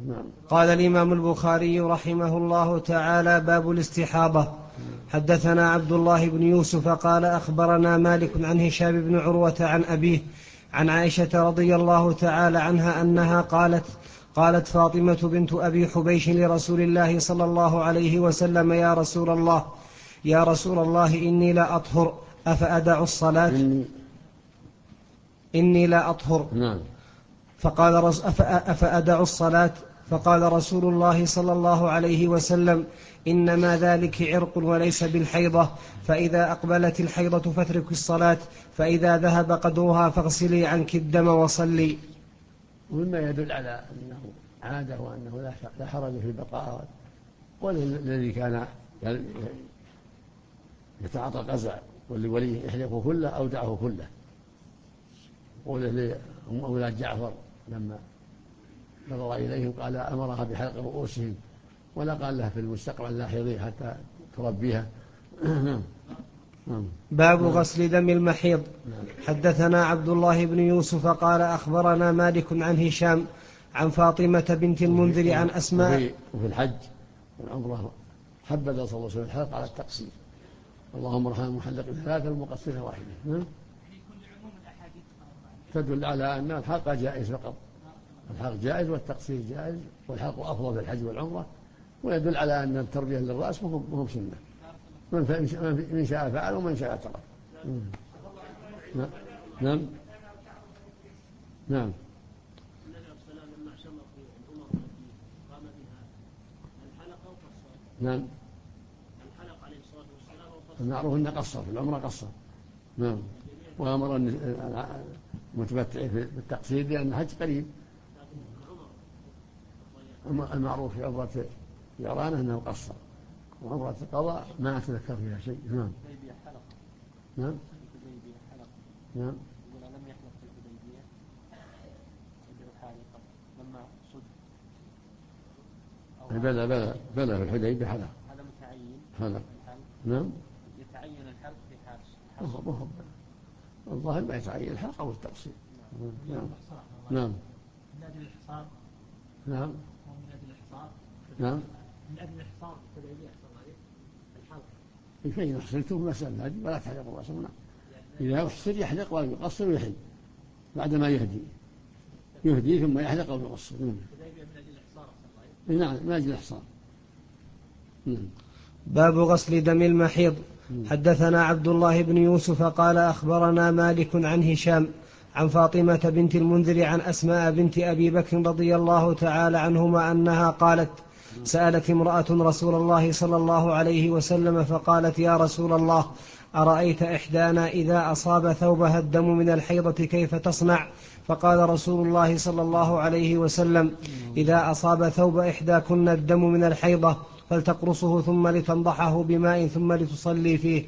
نعم. قال الإمام البخاري رحمه الله تعالى: باب الاستحاضة. حدثنا عبد الله بن يوسف قال أخبرنا مالك عن هشام بن عروة عن أبيه عن عائشة رضي الله تعالى عنها أنها قالت فاطمة بنت أبي حبيش لرسول الله صلى الله عليه وسلم: يا رسول الله إني لا أطهر أفأدع الصلاة؟ إني لا أطهر. نعم. أفأدع الصلاة؟ فقال رسول الله صلى الله عليه وسلم: إنما ذلك عرق وليس بالحيضة، فإذا أقبلت الحيضة فاترك الصلاة، فإذا ذهب قدرها فاغسلي عنك الدم وصلي. ومما يدل على أنه عادة وأنه لا حرج في البقاء، والذي كان يتعاطى القزع والولي يحلقه كله أودعه كله. قوله أولاد جعفر لما نظر إليهم قال أمرها بحلق رؤوسهم، ولا قال لها في المستقبل لاحظيه حتى تربيها. باب غسل دم المحيض. حدثنا عبد الله بن يوسف قال أخبرنا مالك عن هشام عن فاطمة بنت المنذر عن أسماء. وفي الحج والعمرة حبذ صلى الله عليه وسلم الحلق على التقصير، اللهم ارحم المحلق ثلاثة والمقصر واحدة. تدل على أن الحلق جائز فقط، الحلق جائز والتقصير جائز، والحلق أفضل في الحج والعمرة، ويدل على أن التربية للرأس مهم سنة، من شاء فعل ومن شاء ترك. نعم. نعم. نعم. المعروف أنه قصر في العمرة قصر. نعم. وأمر المتمتع بالتقصير لأن الحج قريب. المعروف في عمرة الجيران أنه قصر، وعمرة القضاء ما أتذكر فيها شيء. نعم. نعم. نعم. لم يحلق في الحديبية لما صد. بلى في الحديبية حلق. هذا متعين. حلق. نعم. يتعين الحلق في حاج. الظاهر ما يتعين الحلق أو التقصير. نعم. نعم. من أجل الحصار. نعم. من أجل الحصار. نعم. من أجل الحصار في الحديبية الحلق. كي يحصلتم مسألة هذه ولا تحلقوا رأسهم. إذا يحصر يحلق ولا يقصر ويحل بعدما يهدي ثم يحلق أو يقصر. نعم. من أجل الإحصار. باب غسل دم المحيض. حدثنا عبد الله بن يوسف قال أخبرنا مالك عن هشام عن فاطمة بنت المنذر عن أسماء بنت أبي بكر رضي الله تعالى عنهما أنها قالت: سألت امرأة رسول الله صلى الله عليه وسلم فقالت: يا رسول الله، أرأيت إحدانا إذا أصاب ثوبها الدم من الحيضة كيف تصنع؟ فقال رسول الله صلى الله عليه وسلم: إذا أصاب ثوب إحداكن الدم من الحيضة فلتقرصه ثم لتنضحه بماء ثم لتصلي فيه.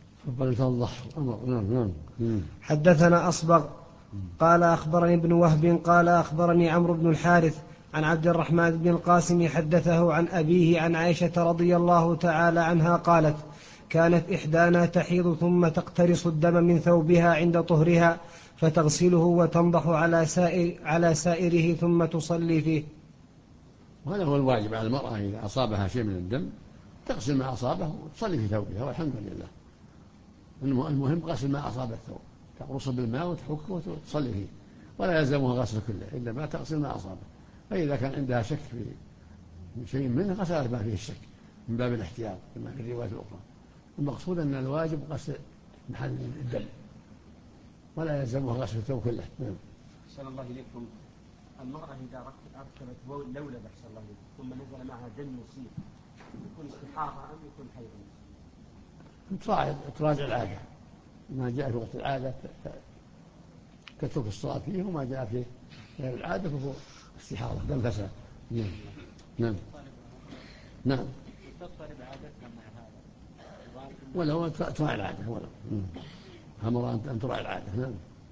حدثنا أصبغ قال أخبرني ابن وهب قال أخبرني عمرو بن الحارث عن عبد الرحمن بن القاسم حدثه عن أبيه عن عائشة رضي الله تعالى عنها قالت: كانت إحدانا تحيض ثم تقترص الدم من ثوبها عند طهرها فتغسله وتنضح على سائره ثم تصلي فيه. وهذا هو الواجب على المرأة إذا أصابها شيء من الدم تغسل ما أصابه وتصلي في ثوبها والحمد لله. المهم غسل ما أصاب الثوب، تقرصه بالماء وتحكه وتصلي فيه، ولا يلزمها غسل كله إلا ما تغسل ما أصابه. فإذا كان عندها شك في شيء منه غسلت ما فيه الشك من باب الاحتياط كما في الروايات الأخرى. المقصود أن الواجب غسل محل الدم ولا يلزمها غسل الثوب كله. أحسن الله إليكم. المرأة إذا أركبت لولب أحسن الله إليكم ثم نزل معها دم يسير يكون استحاضة أم يكون حيض؟ تراجع العادة، ما جاء في وقت العادة تترك الصلاة فيه، وما جاء في غير العادة فهو استحاضة دم فساد. نعم. نعم. تضطرب عادتها مع هذا ولو تراعي العادة أمر أن تراعي العادة. نعم.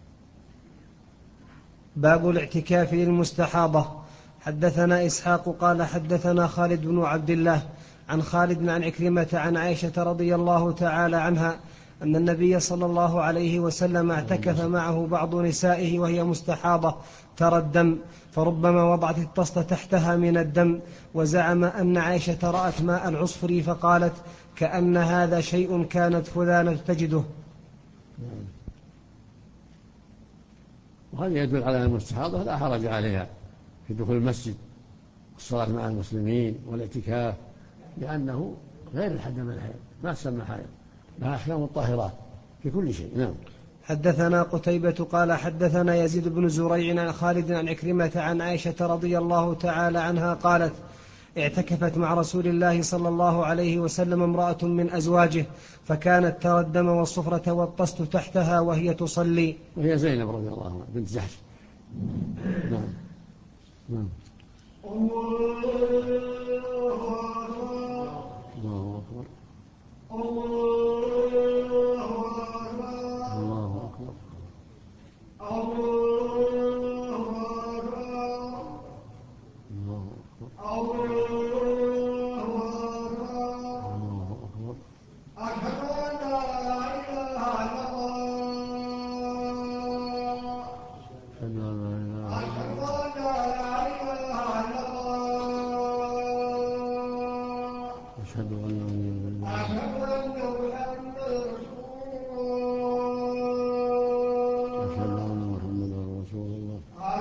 باب الاعتكاف للمستحاضة. حدثنا إسحاق قال حدثنا خالد بن عبد الله عن خالد عن عكرمة عن عائشة رضي الله تعالى عنها أن النبي صلى الله عليه وسلم اعتكف معه بعض نسائه وهي مستحاضة ترى الدم، فربما وضعت الطست تحتها من الدم، وزعم أن عائشة رأت ماء العصفر فقالت: كأن هذا شيء كانت فلانة تجده. وهذا يدل على المستحاضة لا حرج عليها في دخول المسجد والصلاة مع المسلمين والاعتكاف، لأنه غير الحد من الحيض، ما تسمى حيض، لها أحكام الطاهرات في كل شيء. نعم. حدثنا قتيبة قال حدثنا يزيد بن زريع عن خالد عن عكرمة عن عائشة رضي الله تعالى عنها قالت: اعتكفت مع رسول الله صلى الله عليه وسلم امرأة من أزواجه، فكانت ترى الدم والصفرة والطست تحتها وهي تصلي. وهي زينب رضي الله عنها بنت جحش. نعم. نعم. الله أكبر. الله أكبر. أشهد أن محمدا رسول الله.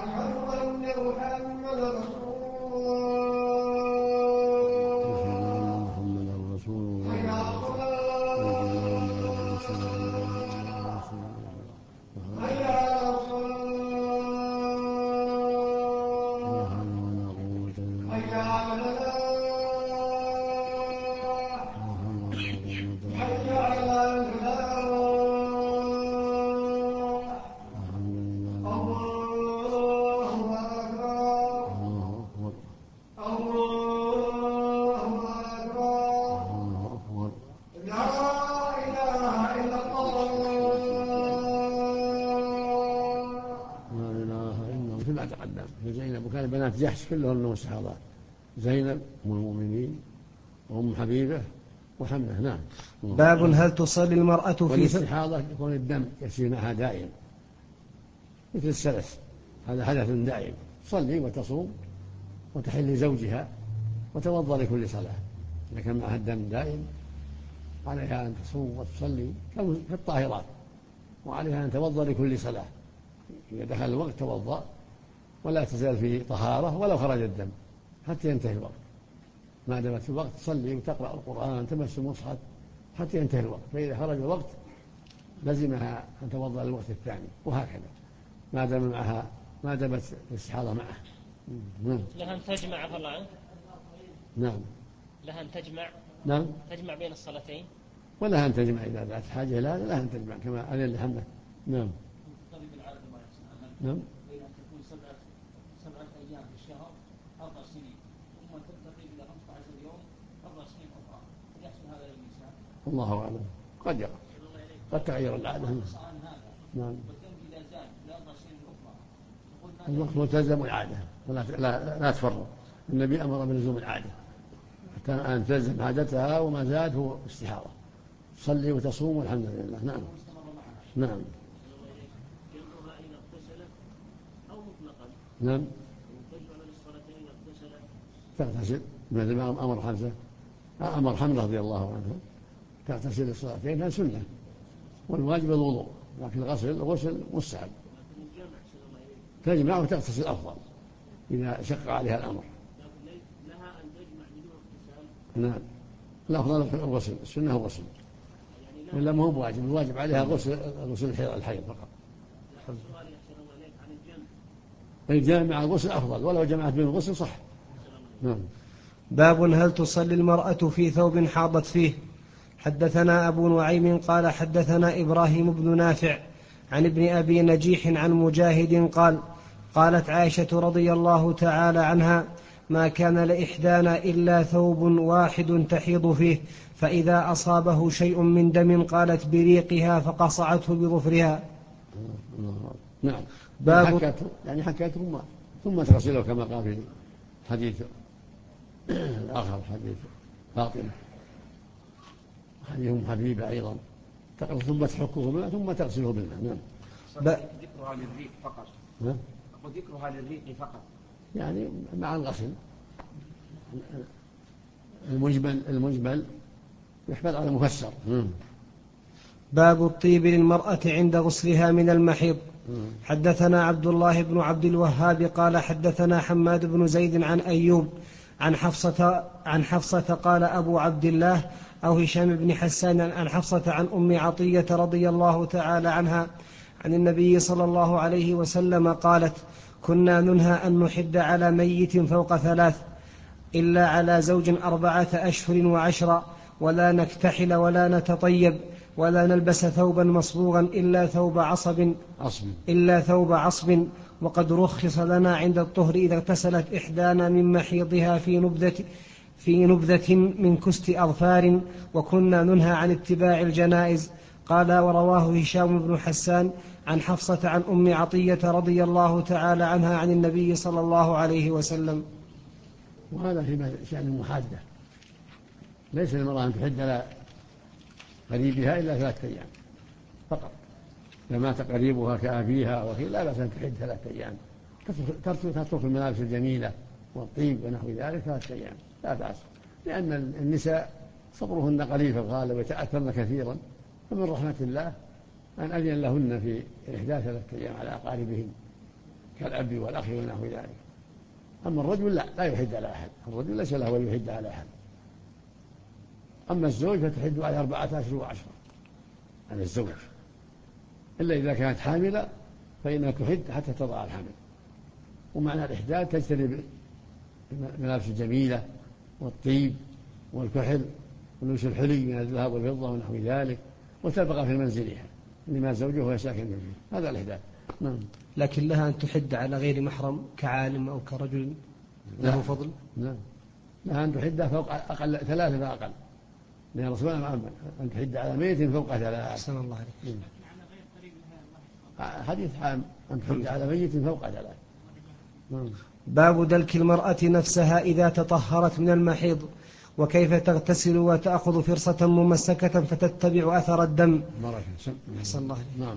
كما تقدم في زينب، وكان بنات جحش كلهن مستحاضات، زينب أم المؤمنين وأم حبيبة وحمنة. نعم. باب هل تصلي المرأة في والاستحاضة يكون الدم يسير معها دائم مثل السلس، هذا حدث دائم، تصلي وتصوم وتحل زوجها وتوضأ لكل صلاة. إذا كان معها الدم دائم عليها أن تصوم وتصلي كالطاهرات، وعليها أن توضأ لكل صلاة. إذا دخل الوقت توضأ، ولا تزال في طهارة ولو خرج الدم حتى ينتهي الوقت. ما دامت في الوقت تصلي وتقرأ القرآن تمس المصحف حتى ينتهي الوقت، فإذا خرج الوقت لزمها أن توضأ للوقت الثاني، وهكذا ما دامت الاستحاضة معه. لها أن تجمع عفى الله عنك. نعم. لها أن تجمع. نعم. تجمع بين الصلاتين. ولها أن تجمع إذا ذات حاجة لها أن تجمع كما قال الحمد. نعم. نعم. تكون سبعة أيام في الشهر 4 سنين، ثم تنتقل إلى 15 يوم 4 سنين أخرى، يحصل هذا للنساء؟ الله أعلم، قد يقع، قد تغير العادة. نعم. والذنب إذا زاد إلى 4 سنين أخرى الوقت ملتزم العادة، لا تفرط. النبي أمر بلزوم العادة حتى أن تلزم عادتها، وما زاد هو استحاضة، تصلي وتصوم والحمد لله. نعم. نعم. نعم. تغتسل مثل أمر حمزة، أمر حمزة رضي الله عنه تغتسل الصلاتين، كان سنة، والواجب الوضوء، لكن الغسل مستحب. تجمع وتغتسل أفضل إذا شق عليها الأمر. لها أن تجمع بدون اغتسال. نعم. الأفضل الغسل، السنة الغسل، ولا ما هو بواجب، الواجب عليها غسل الحيض فقط. الجامع الغسل أفضل، ولو جمعت بين الغسل صح. نعم. باب هل تصلي المرأة في ثوب حاضت فيه. حدثنا أبو نعيم قال حدثنا إبراهيم بن نافع عن ابن أبي نجيح عن مجاهد قال: قالت عائشة رضي الله تعالى عنها: ما كان لإحدانا إلا ثوب واحد تحيض فيه، فإذا أصابه شيء من دم قالت بريقها فقصعته بظفرها. نعم. حكته ثم تغسله كما قال في حديث الآخر، حديث فاطمة، حديث حبيبة أيضا ثم تحكه بالماء ثم تغسله بالماء. نعم. ذكرها للريق فقط. أقول ذكرها للريق فقط. يعني مع الغسل المجمل يحمل على المفسر. باب الطيب للمرأة عند غسلها من المحيض. حدثنا عبد الله بن عبد الوهاب قال حدثنا حماد بن زيد عن أيوب عن حفصة قال أبو عبد الله أو هشام بن حسان عن حفصة عن أم عطية رضي الله تعالى عنها عن النبي صلى الله عليه وسلم قالت: كنا ننهى أن نحد على ميت فوق 3 إلا على زوج 4 أشهر وعشرا، ولا نكتحل ولا نتطيب ولا نلبس ثوبا مصبوغا إلا ثوب عصب، وقد رخص لنا عند الطهر إذا اغتسلت إحدانا من محيضها في نبذة من كست أظفار، وكنا ننهى عن اتباع الجنائز. قال: ورواه هشام بن حسان عن حفصة عن أم عطية رضي الله تعالى عنها عن النبي صلى الله عليه وسلم. وهذا في شأن المحادة، ليس للمرأة أن تحد على قريبها إلا 3 أيام فقط. إذا مات قريبها كأبيها وكذا لا بأس أن تحد 3 أيام، تترك الملابس الجميلة والطيب ونحو ذلك 3 أيام لا بأس، لأن النساء صبرهن قليل في الغالب ويتأثرن كثيرا، فمن رحمة الله أن أذن لهن في إحداث 3 أيام على أقاربهن كالأب والأخ ونحو ذلك. أما الرجل لا يحد على أحد، الرجل ليس له أن يحد على أحد. أما الزوج فتحد على 4 أشهر وعشرة على الزوج، إلا إذا كانت حاملة فإنها تحد حتى تضع الحمل. ومعنى الإحداث تجتنب الملابس الجميلة والطيب والكحل ولبس الحلي من الذهب والفضة ونحو ذلك، وتبقى في منزلها لما زوجه وهو ساكن فيه. هذا الإحداث. نعم. لكن لها أن تحد على غير محرم كعالم أو كرجل له فضل. نعم، لها أن تحد فوق أقل 3 فأقل، لأن الرسول أن تحد على ميت فوق 3. أحسن الله عليك. حديث عام أن تحد على ميت فوق 3. باب دلك المرأة نفسها إذا تطهرت من المحيض، وكيف تغتسل وتأخذ فرصة ممسكة فتتبع أثر الدم. أحسن الله عليك. نعم.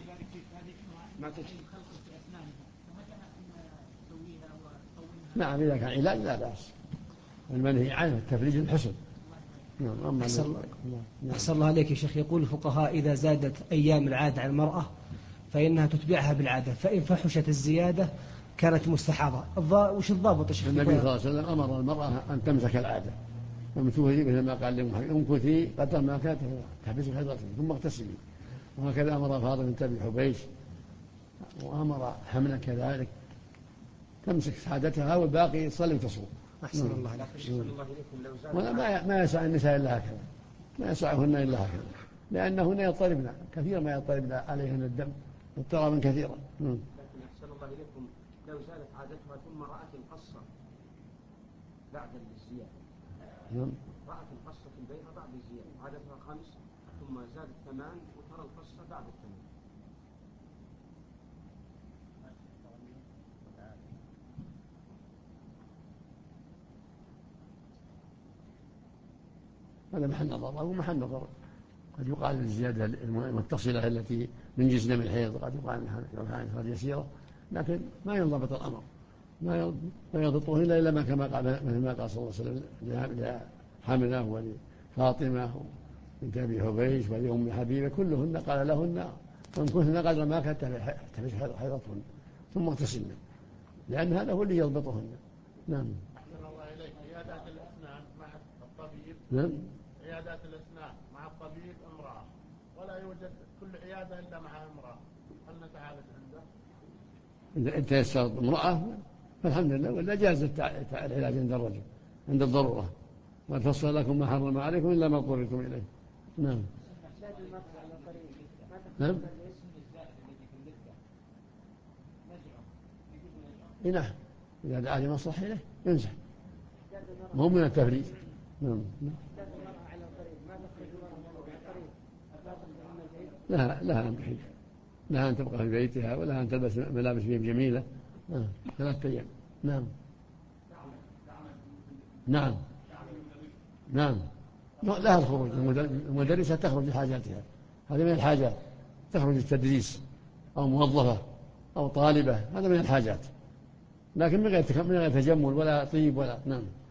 نعم، إذا كان علاج لا بأس، المنهي عنه التفريج الحسن. نعم. أحسن الله عليك يا شيخ. يقول الفقهاء إذا زادت أيام العادة على المرأة فإنها تتبعها بالعادة، فإن فحشت الزيادة كانت مستحاضة. وش الضابط يا شيخ؟ النبي صلى الله عليه وسلم أمر المرأة أن تمسك العادة، فامسكي مثل ما قال امكثي قدر ما كانت تحبسي حيضتك ثم اغتسلي. وهكذا أمر فاطمة بنت أبي حبيش، وأمر حمنا كذلك تمسك عادتها والباقي يصلي وتصوم. أحسن الله عليك. ولا ما يسع النساء إلا هكذا، ما يسعهن إلا هكذا، لأنهن يضطربن كثيرا ما يضطربن عليهن الدم اضطرابا كثيرا. لكن أحسن الله إليكم لو زالت عادتها ثم رأت القصة بعد الزيادة، رأت القصة في البيت بعد الزيادة، عادتها 5 ثم زادت 8 وترى القصة بعد 8. هذا محل نظر أو محل نظر. قد يقال الزيادة المتصلة التي من جنس دم الحيض، قد يقال عنها يسيرة، لكن ما ينضبط الأمر، ما يضبطه إلا ما كما قال مثل ما قال صلى الله عليه وسلم لحمنة ولفاطمة بنت أبي حبيش ولأم حبيبة، كلهن قال لهن وامكثن قدر ما كانت تحبس حيضتهن ثم اغتسلن، لأن هذا هو اللي يضبطهن. نعم. أحسن الله إليك. عيادات الأسنان مع الطبيب. نعم. عيادات الأسنان مع الطبيب امرأة، ولا يوجد كل عيادة إلا مع امرأة، هل نتعالج عنده؟ إذا تيسرت امرأة فالحمد لله، ولا جاز العلاج عند الرجل عند الضرورة، وفصل لكم ما حرم عليكم إلا ما اضطررتم إليه. نعم. نعم. نعم، إذا دعا لمصلحة إليه ينزح، مو من التفريج. نعم. لها أن تحيد، لها أن تبقى في بيتها، ولها أن تلبس ملابس جميلة 3 أيام. نعم. نعم. نعم. لها الخروج، المدرسة تخرج لحاجاتها هذا من الحاجات، تخرج التدريس أو موظفة أو طالبة، هذا من الحاجات، لكن من غير تجمل ولا طيب ولا. نعم.